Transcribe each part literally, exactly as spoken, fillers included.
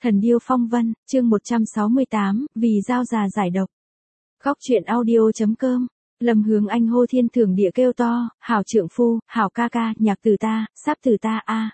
Thần điêu phong vân, chương một trăm sáu mươi tám, vì dao già giải độc. Góc truyện audio.com. Lâm Hướng Anh hô thiên thưởng địa kêu to, hảo trượng phu, hảo ca ca, nhạc từ ta, sắp từ ta a.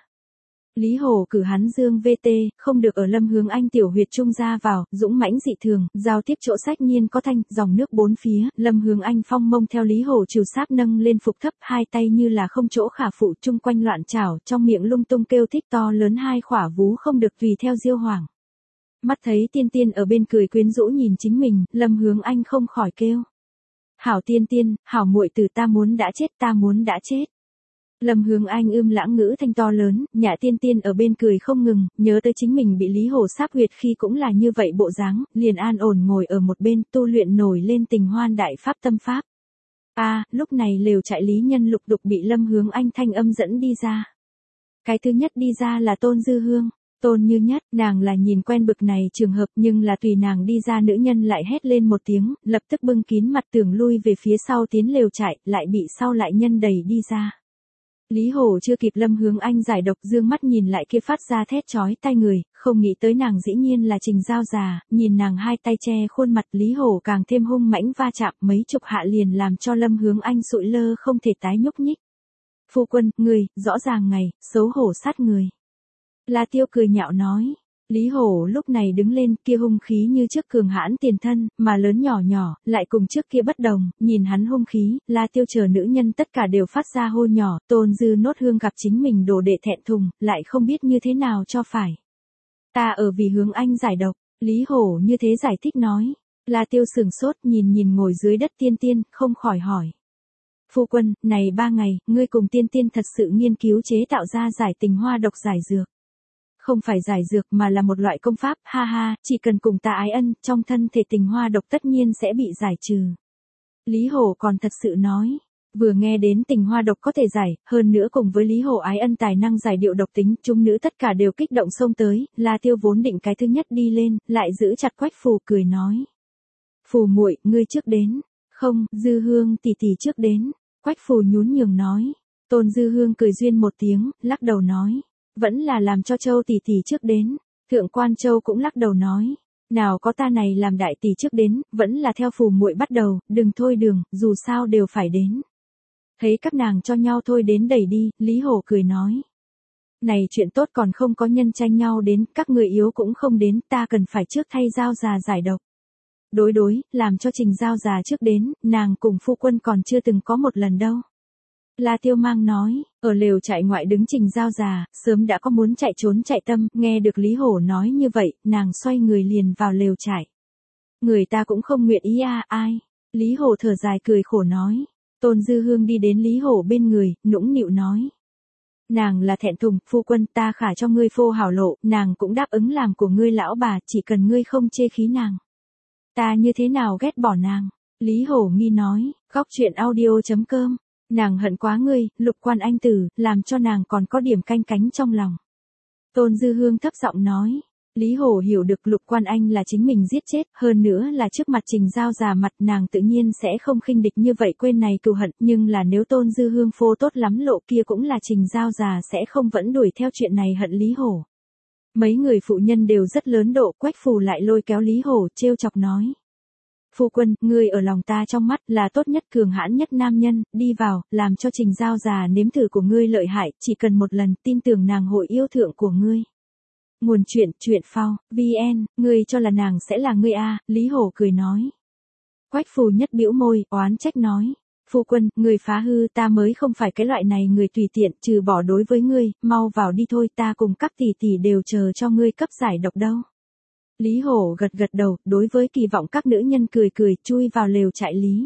Lý Hổ cử hắn dương vê tê, không được ở Lâm Hướng Anh tiểu huyệt trung ra vào, dũng mãnh dị thường, giao tiếp chỗ sách nhiên có thanh, dòng nước bốn phía, Lâm Hướng Anh phong mông theo Lý Hổ trừ sáp nâng lên phục thấp, hai tay như là không chỗ khả phụ chung quanh loạn trảo, trong miệng lung tung kêu thích to lớn hai khỏa vú không được tùy theo diêu hoảng. Mắt thấy tiên tiên ở bên cười quyến rũ nhìn chính mình, Lâm Hướng Anh không khỏi kêu. Hảo tiên tiên, hảo muội từ ta muốn đã chết ta muốn đã chết. Lâm Hướng Anh ưm lãng ngữ thanh to lớn, nhã tiên tiên ở bên cười không ngừng, nhớ tới chính mình bị Lý Hổ sáp huyệt khi cũng là như vậy bộ dáng, liền an ổn ngồi ở một bên tu luyện nổi lên tình hoan đại pháp tâm pháp. A, à, lúc này lều trại lý nhân lục đục bị Lâm Hướng Anh thanh âm dẫn đi ra. Cái thứ nhất đi ra là Tôn Dư Hương. Tôn Như Nhất, nàng là nhìn quen bực này trường hợp nhưng là tùy nàng đi ra nữ nhân lại hét lên một tiếng, lập tức bưng kín mặt tường lui về phía sau tiến lều trại, lại bị sau lại nhân đẩy đi ra. Lý Hổ chưa kịp Lâm Hướng Anh giải độc dương mắt nhìn lại kia phát ra thét chói tai người, không nghĩ tới nàng dĩ nhiên là Trình Giao già, nhìn nàng hai tay che khuôn mặt Lý Hổ càng thêm hung mãnh va chạm mấy chục hạ liền làm cho Lâm Hướng Anh sụi lơ không thể tái nhúc nhích. Phu quân, người, rõ ràng ngày, xấu hổ sát người. La Tiêu cười nhạo nói. Lý Hổ lúc này đứng lên kia hung khí như trước cường hãn tiền thân, mà lớn nhỏ nhỏ, lại cùng trước kia bất đồng, nhìn hắn hung khí, La Tiêu chờ nữ nhân tất cả đều phát ra hô nhỏ, Tôn Dư Nốt Hương gặp chính mình đồ đệ thẹn thùng, lại không biết như thế nào cho phải. Ta ở vì Hướng Anh giải độc, Lý Hổ như thế giải thích nói. La Tiêu sừng sốt nhìn nhìn ngồi dưới đất tiên tiên, không khỏi hỏi. Phu quân, này ba ngày, ngươi cùng tiên tiên thật sự nghiên cứu chế tạo ra giải tình hoa độc giải dược. Không phải giải dược mà là một loại công pháp, ha ha, chỉ cần cùng ta ái ân, trong thân thể tình hoa độc tất nhiên sẽ bị giải trừ. Lý Hổ còn thật sự nói, vừa nghe đến tình hoa độc có thể giải, hơn nữa cùng với Lý Hổ ái ân tài năng giải điệu độc tính, chúng nữ tất cả đều kích động xông tới, La Tiêu vốn định cái thứ nhất đi lên, lại giữ chặt Quách Phù cười nói. Phù muội, ngươi trước đến, không, Dư Hương tỷ tỷ trước đến, Quách Phù nhún nhường nói, Tôn Dư Hương cười duyên một tiếng, lắc đầu nói. Vẫn là làm cho Châu tỷ tỷ trước đến, Thượng Quan Châu cũng lắc đầu nói, nào có ta này làm đại tỷ trước đến, vẫn là theo Phù muội bắt đầu, đừng thôi đường, dù sao đều phải đến. Thấy các nàng cho nhau thôi đến đẩy đi, Lý Hổ cười nói. Này chuyện tốt còn không có nhân tranh nhau đến, các người yếu cũng không đến, ta cần phải trước thay Giao già giải độc. Đối đối, làm cho Trình Giao già trước đến, nàng cùng phu quân còn chưa từng có một lần đâu. La Tiêu Mang nói, ở lều trại ngoại đứng Trình Giao già, sớm đã có muốn chạy trốn chạy tâm, nghe được Lý Hổ nói như vậy, nàng xoay người liền vào lều trại. Người ta cũng không nguyện ý a, à, ai? Lý Hổ thở dài cười khổ nói. Tôn Dư Hương đi đến Lý Hổ bên người, nũng nịu nói. Nàng là thẹn thùng, phu quân ta khả cho ngươi phô hảo lộ, nàng cũng đáp ứng làm của ngươi lão bà, chỉ cần ngươi không chê khí nàng. Ta như thế nào ghét bỏ nàng? Lý Hổ nghi nói, góc truyện audio.com. Nàng hận quá ngươi, Lục Quan Anh tử, làm cho nàng còn có điểm canh cánh trong lòng. Tôn Dư Hương thấp giọng nói. Lý Hổ hiểu được Lục Quan Anh là chính mình giết chết, hơn nữa là trước mặt Trình Giao già mặt nàng tự nhiên sẽ không khinh địch như vậy quên này cừu hận, nhưng là nếu Tôn Dư Hương phô tốt lắm lộ kia cũng là Trình Giao già sẽ không vẫn đuổi theo chuyện này hận Lý Hổ. Mấy người phụ nhân đều rất lớn độ, Quách Phù lại lôi kéo Lý Hổ trêu chọc nói. Phu quân, ngươi ở lòng ta trong mắt là tốt nhất cường hãn nhất nam nhân, đi vào, làm cho Trình Giao già nếm thử của ngươi lợi hại, chỉ cần một lần tin tưởng nàng hội yêu thượng của ngươi. Nguồn chuyện, chuyện phao, vn, ngươi cho là nàng sẽ là ngươi a, Lý Hổ cười nói. Quách Phù nhất bĩu môi, oán trách nói. Phu quân, người phá hư ta mới không phải cái loại này người tùy tiện, trừ bỏ đối với ngươi, mau vào đi thôi ta cùng các tỷ tỷ đều chờ cho ngươi cấp giải độc đâu. Lý Hổ gật gật đầu, đối với kỳ vọng các nữ nhân cười cười, chui vào lều trại Lý.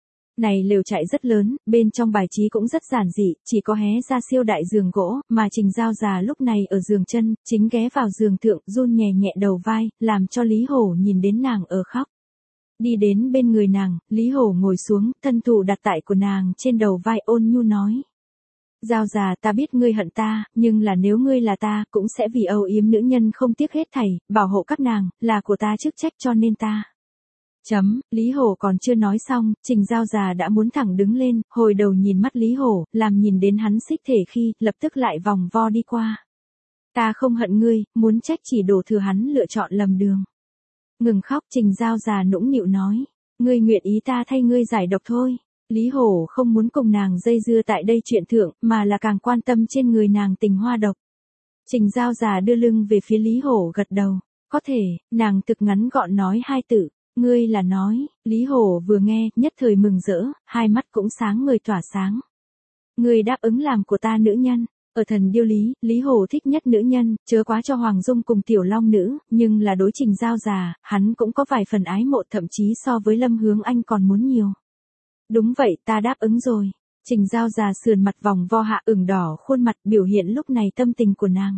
Này lều trại rất lớn, bên trong bài trí cũng rất giản dị, chỉ có hé ra siêu đại giường gỗ, mà Trình Giao già lúc này ở giường chân, chính ghé vào giường thượng, run nhẹ nhẹ đầu vai, làm cho Lý Hổ nhìn đến nàng ở khóc. Đi đến bên người nàng, Lý Hổ ngồi xuống, thân thủ đặt tại của nàng trên đầu vai ôn nhu nói. Giao già ta biết ngươi hận ta, nhưng là nếu ngươi là ta, cũng sẽ vì âu yếm nữ nhân không tiếc hết thảy, bảo hộ các nàng, là của ta chức trách cho nên ta. Chấm, Lý Hổ còn chưa nói xong, Trình Giao già đã muốn thẳng đứng lên, hồi đầu nhìn mắt Lý Hổ, làm nhìn đến hắn xích thể khi, lập tức lại vòng vo đi qua. Ta không hận ngươi, muốn trách chỉ đổ thừa hắn lựa chọn lầm đường. Ngừng khóc, Trình Giao già nũng nịu nói. Ngươi nguyện ý ta thay ngươi giải độc thôi. Lý Hổ không muốn cùng nàng dây dưa tại đây chuyện thượng, mà là càng quan tâm trên người nàng tình hoa độc. Trình Giao già đưa lưng về phía Lý Hổ gật đầu. Có thể, nàng thực ngắn gọn nói hai tự. Ngươi là nói, Lý Hổ vừa nghe, nhất thời mừng rỡ, hai mắt cũng sáng người tỏa sáng. Ngươi đáp ứng làm của ta nữ nhân. Ở thần điêu lý, Lý Hổ thích nhất nữ nhân, chớ quá cho Hoàng Dung cùng Tiểu Long Nữ, nhưng là đối Trình Giao già, hắn cũng có vài phần ái mộ, thậm chí so với Lâm Hướng Anh còn muốn nhiều. Đúng vậy, ta đáp ứng rồi. Trình Giao già sườn mặt vòng vo hạ ửng đỏ khuôn mặt, biểu hiện lúc này tâm tình của nàng.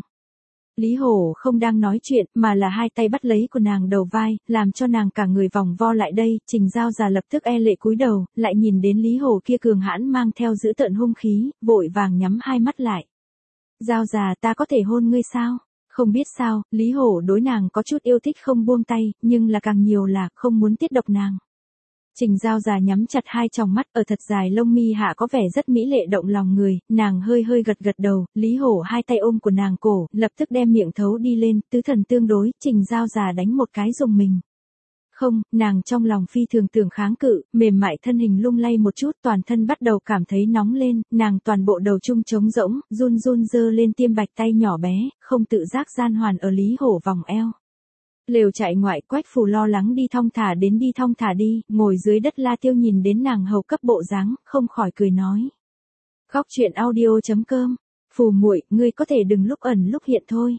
Lý Hổ không đang nói chuyện, mà là hai tay bắt lấy của nàng đầu vai, làm cho nàng cả người vòng vo lại đây. Trình Giao già lập tức e lệ cúi đầu, lại nhìn đến Lý Hổ kia cường hãn mang theo dữ tợn hung khí, vội vàng nhắm hai mắt lại. Giao già, ta có thể hôn ngươi sao? Không biết sao, Lý Hổ đối nàng có chút yêu thích không buông tay, nhưng là càng nhiều là không muốn tiết độc nàng. Trình Giao già nhắm chặt hai tròng mắt, ở thật dài lông mi hạ có vẻ rất mỹ lệ động lòng người, nàng hơi hơi gật gật đầu, Lý Hổ hai tay ôm của nàng cổ, lập tức đem miệng thấu đi lên, tứ thần tương đối, Trình Giao già đánh một cái dùng mình. Không, nàng trong lòng phi thường tưởng kháng cự, mềm mại thân hình lung lay một chút, toàn thân bắt đầu cảm thấy nóng lên, nàng toàn bộ đầu trung trống rỗng, run run dơ lên tiêm bạch tay nhỏ bé, không tự giác gian hoàn ở Lý Hổ vòng eo. Lều chạy ngoại, Quách Phù lo lắng đi thong thả đến đi thong thả đi, ngồi dưới đất La Tiêu nhìn đến nàng hầu cấp bộ dáng, không khỏi cười nói. Góc truyện audio chấm com, Phù muội, ngươi có thể đừng lúc ẩn lúc hiện thôi.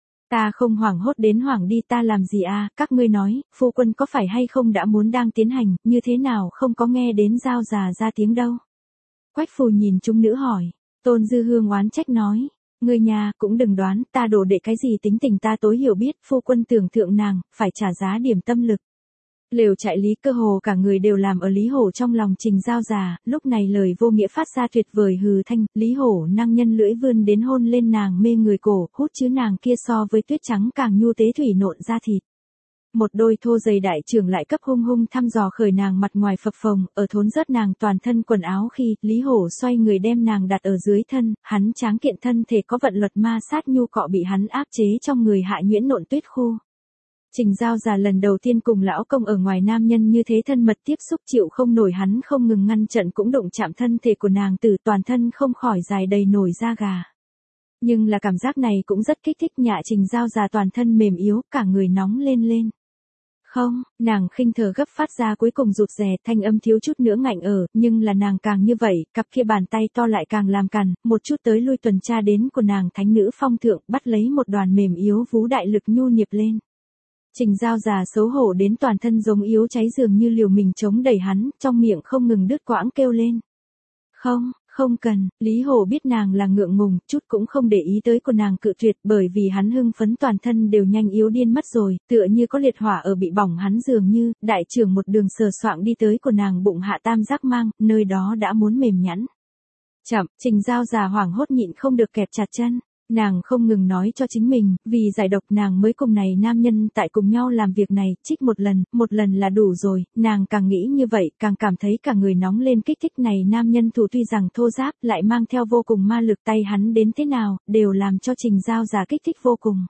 Ta không hoảng hốt đến hoảng đi, ta làm gì à, các ngươi nói, phu quân có phải hay không đã muốn đang tiến hành, như thế nào không có nghe đến Giao già ra tiếng đâu. Quách Phù nhìn chúng nữ hỏi, Tôn Dư Hương oán trách nói, ngươi nhà cũng đừng đoán, ta đổ đệ cái gì tính tình ta tối hiểu biết, phu quân tưởng thượng nàng, phải trả giá điểm tâm lực. Lều chạy Lý cơ hồ cả người đều làm ở Lý Hổ trong lòng Trình Giao già, lúc này lời vô nghĩa phát ra tuyệt vời hừ thanh, Lý Hổ năng nhân lưỡi vươn đến hôn lên nàng mê người cổ, hút chứ nàng kia so với tuyết trắng càng nhu tế thủy nộn ra thịt. Một đôi thô dày đại trưởng lại cấp hung hung thăm dò khởi nàng mặt ngoài phập phồng, ở thốn rớt nàng toàn thân quần áo khi, Lý Hổ xoay người đem nàng đặt ở dưới thân, hắn tráng kiện thân thể có vận luật ma sát nhu cọ bị hắn áp chế trong người hạ nhuyễn nộn tuyết khu. Trình Giao già lần đầu tiên cùng lão công ở ngoài nam nhân như thế thân mật tiếp xúc chịu không nổi hắn không ngừng ngăn trận cũng đụng chạm thân thể của nàng từ toàn thân không khỏi dài đầy nổi da gà. Nhưng là cảm giác này cũng rất kích thích nhạ Trình Giao già toàn thân mềm yếu, cả người nóng lên lên. Không, nàng khinh thở gấp phát ra cuối cùng rụt rè, thanh âm thiếu chút nữa ngạnh ở, nhưng là nàng càng như vậy, cặp kia bàn tay to lại càng làm cằn, một chút tới lui tuần tra đến của nàng thánh nữ phong thượng, bắt lấy một đoàn mềm yếu vú đại lực nhu niệp lên. Trình Giao già xấu hổ đến toàn thân giống yếu cháy dường như liều mình chống đẩy hắn, trong miệng không ngừng đứt quãng kêu lên. Không, không cần, Lý Hổ biết nàng là ngượng ngùng, chút cũng không để ý tới của nàng cự tuyệt bởi vì hắn hưng phấn toàn thân đều nhanh yếu điên mất rồi, tựa như có liệt hỏa ở bị bỏng hắn dường như, đại trưởng một đường sờ soạng đi tới của nàng bụng hạ tam giác mang, nơi đó đã muốn mềm nhẵn. Chậm, Trình Giao già hoảng hốt nhịn không được kẹp chặt chân. Nàng không ngừng nói cho chính mình, vì giải độc nàng mới cùng này nam nhân tại cùng nhau làm việc này, trích một lần, một lần là đủ rồi, nàng càng nghĩ như vậy, càng cảm thấy cả người nóng lên kích thích này nam nhân thủ tuy rằng thô giáp, lại mang theo vô cùng ma lực tay hắn đến thế nào, đều làm cho Trình Giao già kích thích vô cùng.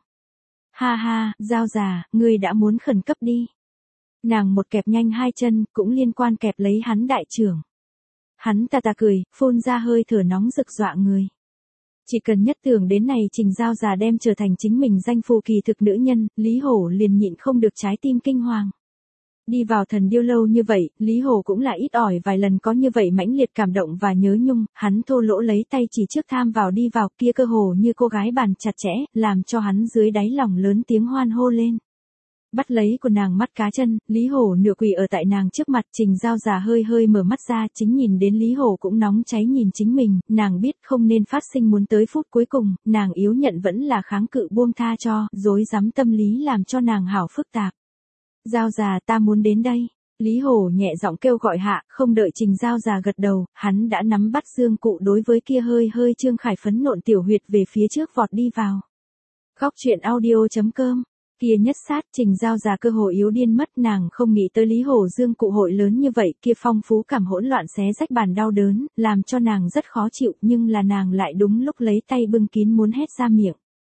Ha ha, Giao già, ngươi đã muốn khẩn cấp đi. Nàng một kẹp nhanh hai chân, cũng liên quan kẹp lấy hắn đại trưởng. Hắn ta ta cười, phun ra hơi thở nóng rực dọa người. Chỉ cần nhất tưởng đến này Trình Giao già đem trở thành chính mình danh phù kỳ thực nữ nhân, Lý Hổ liền nhịn không được trái tim kinh hoàng. Đi vào thần điêu lâu như vậy, Lý Hổ cũng là ít ỏi vài lần có như vậy mãnh liệt cảm động và nhớ nhung, hắn thô lỗ lấy tay chỉ trước tham vào đi vào kia cơ hồ như cô gái bàn chặt chẽ, làm cho hắn dưới đáy lòng lớn tiếng hoan hô lên. Bắt lấy của nàng mắt cá chân, Lý Hổ nửa quỳ ở tại nàng trước mặt Trình Giao già hơi hơi mở mắt ra chính nhìn đến Lý Hổ cũng nóng cháy nhìn chính mình, nàng biết không nên phát sinh muốn tới phút cuối cùng, nàng yếu nhận vẫn là kháng cự buông tha cho, dối dám tâm lý làm cho nàng hảo phức tạp. Giao già ta muốn đến đây. Lý Hổ nhẹ giọng kêu gọi hạ, không đợi Trình Giao già gật đầu, hắn đã nắm bắt dương cụ đối với kia hơi hơi trương khải phấn nộn tiểu huyệt về phía trước vọt đi vào. Góc truyện audio chấm com. Kia nhất sát Trình Giao già cơ hồ yếu điên mất nàng không nghĩ tới Lý Hổ dương cụ hội lớn như vậy kia phong phú cảm hỗn loạn xé rách bàn đau đớn, làm cho nàng rất khó chịu nhưng là nàng lại đúng lúc lấy tay bưng kín muốn hét ra miệng.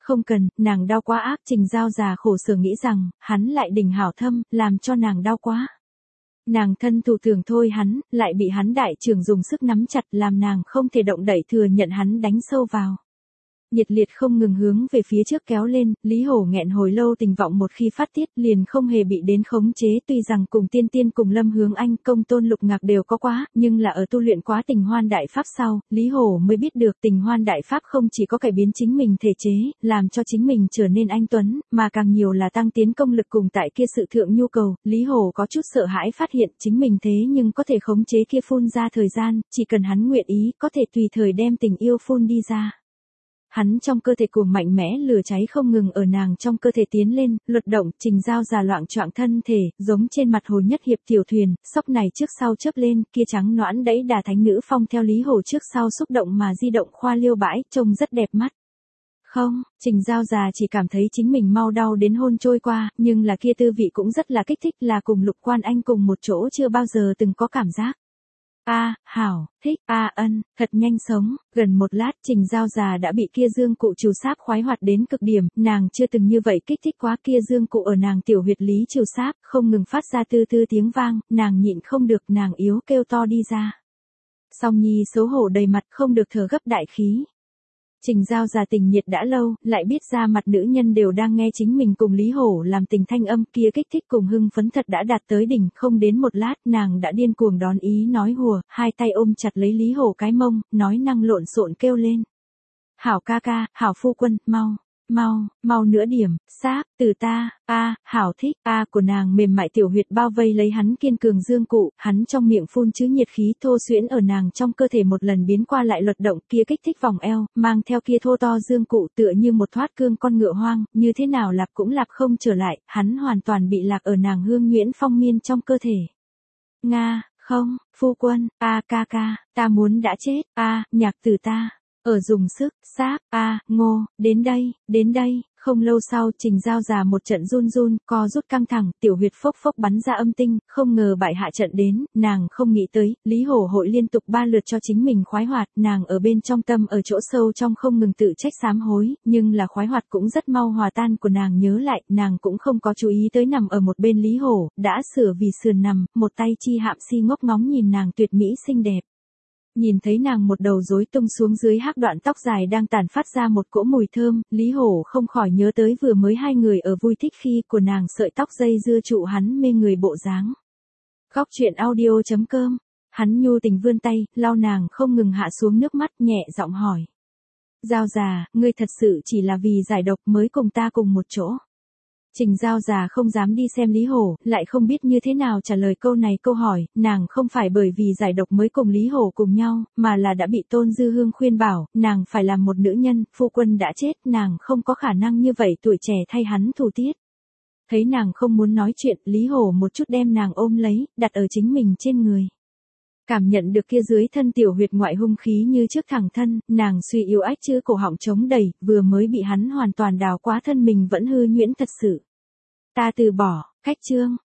không cần, nàng đau quá ác. Trình Giao già khổ sở nghĩ rằng, hắn lại đỉnh hảo thâm, làm cho nàng đau quá. Nàng thân thủ tưởng thôi hắn, lại bị hắn đại trưởng dùng sức nắm chặt làm nàng không thể động đậy thừa nhận hắn đánh sâu vào. Nhiệt liệt không ngừng hướng về phía trước kéo lên, Lý Hổ nghẹn hồi lâu tình vọng một khi phát tiết liền không hề bị đến khống chế. Tuy rằng cùng tiên tiên cùng Lâm Hướng Anh công tôn lục ngạc đều có quá, nhưng là ở tu luyện quá tình hoan đại pháp sau, Lý Hổ mới biết được tình hoan đại pháp không chỉ có cải biến chính mình thể chế, làm cho chính mình trở nên anh tuấn, mà càng nhiều là tăng tiến công lực cùng tại kia sự thượng nhu cầu. Lý Hổ có chút sợ hãi phát hiện chính mình thế nhưng có thể khống chế kia phun ra thời gian, chỉ cần hắn nguyện ý, có thể tùy thời đem tình yêu phun đi ra. Hắn trong cơ thể cuồng mạnh mẽ lửa cháy không ngừng ở nàng trong cơ thể tiến lên, luật động. Trình Giao già loạng choạng thân thể, giống trên mặt hồ nhất hiệp tiểu thuyền, sóc này trước sau chớp lên, kia trắng nõn đẫy đà thánh nữ phong theo Lý Hổ trước sau xúc động mà di động khoa liêu bãi, trông rất đẹp mắt. Không, Trình Giao già chỉ cảm thấy chính mình mau đau đến hôn trôi qua, nhưng là kia tư vị cũng rất là kích thích, là cùng Lục Quan Anh cùng một chỗ chưa bao giờ từng có cảm giác. A, à, hảo, thích, a à, ân, thật nhanh sống. Gần một lát Trình Giao già đã bị kia dương cụ trừ sáp khoái hoạt đến cực điểm, nàng chưa từng như vậy kích thích quá. Kia dương cụ ở nàng tiểu huyệt lý trừ sáp, không ngừng phát ra tư tư tiếng vang, nàng nhịn không được, nàng yếu kêu to đi ra. Song Nhi xấu hổ đầy mặt, không được thở gấp đại khí. Trình Giao già tình nhiệt đã lâu, lại biết ra mặt nữ nhân đều đang nghe chính mình cùng Lý Hổ làm tình thanh âm, kia kích thích cùng hưng phấn thật đã đạt tới đỉnh. Không đến một lát nàng đã điên cuồng đón ý nói hùa, hai tay ôm chặt lấy Lý Hổ cái mông, nói năng lộn xộn kêu lên. Hảo ca ca, hảo phu quân, mau, mau, mau nữa điểm, sáp, từ ta, a, à, hảo thích, a à, của nàng mềm mại tiểu huyệt bao vây lấy hắn kiên cường dương cụ, hắn trong miệng phun chứ nhiệt khí thô xuyễn ở nàng trong cơ thể một lần biến qua lại luật động, kia kích thích vòng eo, mang theo kia thô to dương cụ tựa như một thoát cương con ngựa hoang, như thế nào lạp cũng lạp không trở lại, hắn hoàn toàn bị lạc ở nàng hương nhuyễn phong miên trong cơ thể. Nga, không, phu quân, a à, ca ca, ta muốn đã chết, a, à, nhạc tử ta. Ở dùng sức, sáp, a, à, ngô, đến đây, đến đây. Không lâu sau Trình Giao già một trận run run, co rút căng thẳng, tiểu huyệt phốc phốc bắn ra âm tinh, không ngờ bại hạ trận đến, nàng không nghĩ tới, Lý Hổ hội liên tục ba lượt cho chính mình khoái hoạt, nàng ở bên trong tâm ở chỗ sâu trong không ngừng tự trách sám hối, nhưng là khoái hoạt cũng rất mau hòa tan của nàng nhớ lại, nàng cũng không có chú ý tới nằm ở một bên Lý Hổ, đã sửa vì sườn nằm, một tay chi hạm si ngốc ngóng nhìn nàng tuyệt mỹ xinh đẹp. Nhìn thấy nàng một đầu rối tung xuống dưới hắc đoạn tóc dài đang tản phát ra một cỗ mùi thơm, Lý Hổ không khỏi nhớ tới vừa mới hai người ở vui thích khi của nàng sợi tóc dây dưa trụ hắn mê người bộ dáng. Góc truyện audio chấm com, hắn nhu tình vươn tay, lau nàng không ngừng hạ xuống nước mắt, nhẹ giọng hỏi. Giao già, ngươi thật sự chỉ là vì giải độc mới cùng ta cùng một chỗ. Trình Giao già không dám đi xem Lý Hổ, lại không biết như thế nào trả lời câu này câu hỏi, nàng không phải bởi vì giải độc mới cùng Lý Hổ cùng nhau, mà là đã bị Tôn Dư Hương khuyên bảo, nàng phải làm một nữ nhân, phu quân đã chết, nàng không có khả năng như vậy tuổi trẻ thay hắn thủ tiết. Thấy nàng không muốn nói chuyện, Lý Hổ một chút đem nàng ôm lấy, đặt ở chính mình trên người. Cảm nhận được kia dưới thân tiểu huyệt ngoại hung khí như trước thẳng thân, nàng suy yếu ách chữ cổ họng chống đầy, vừa mới bị hắn hoàn toàn đào quá thân mình vẫn hư nhuyễn thật sự. Ta từ bỏ, cách chương.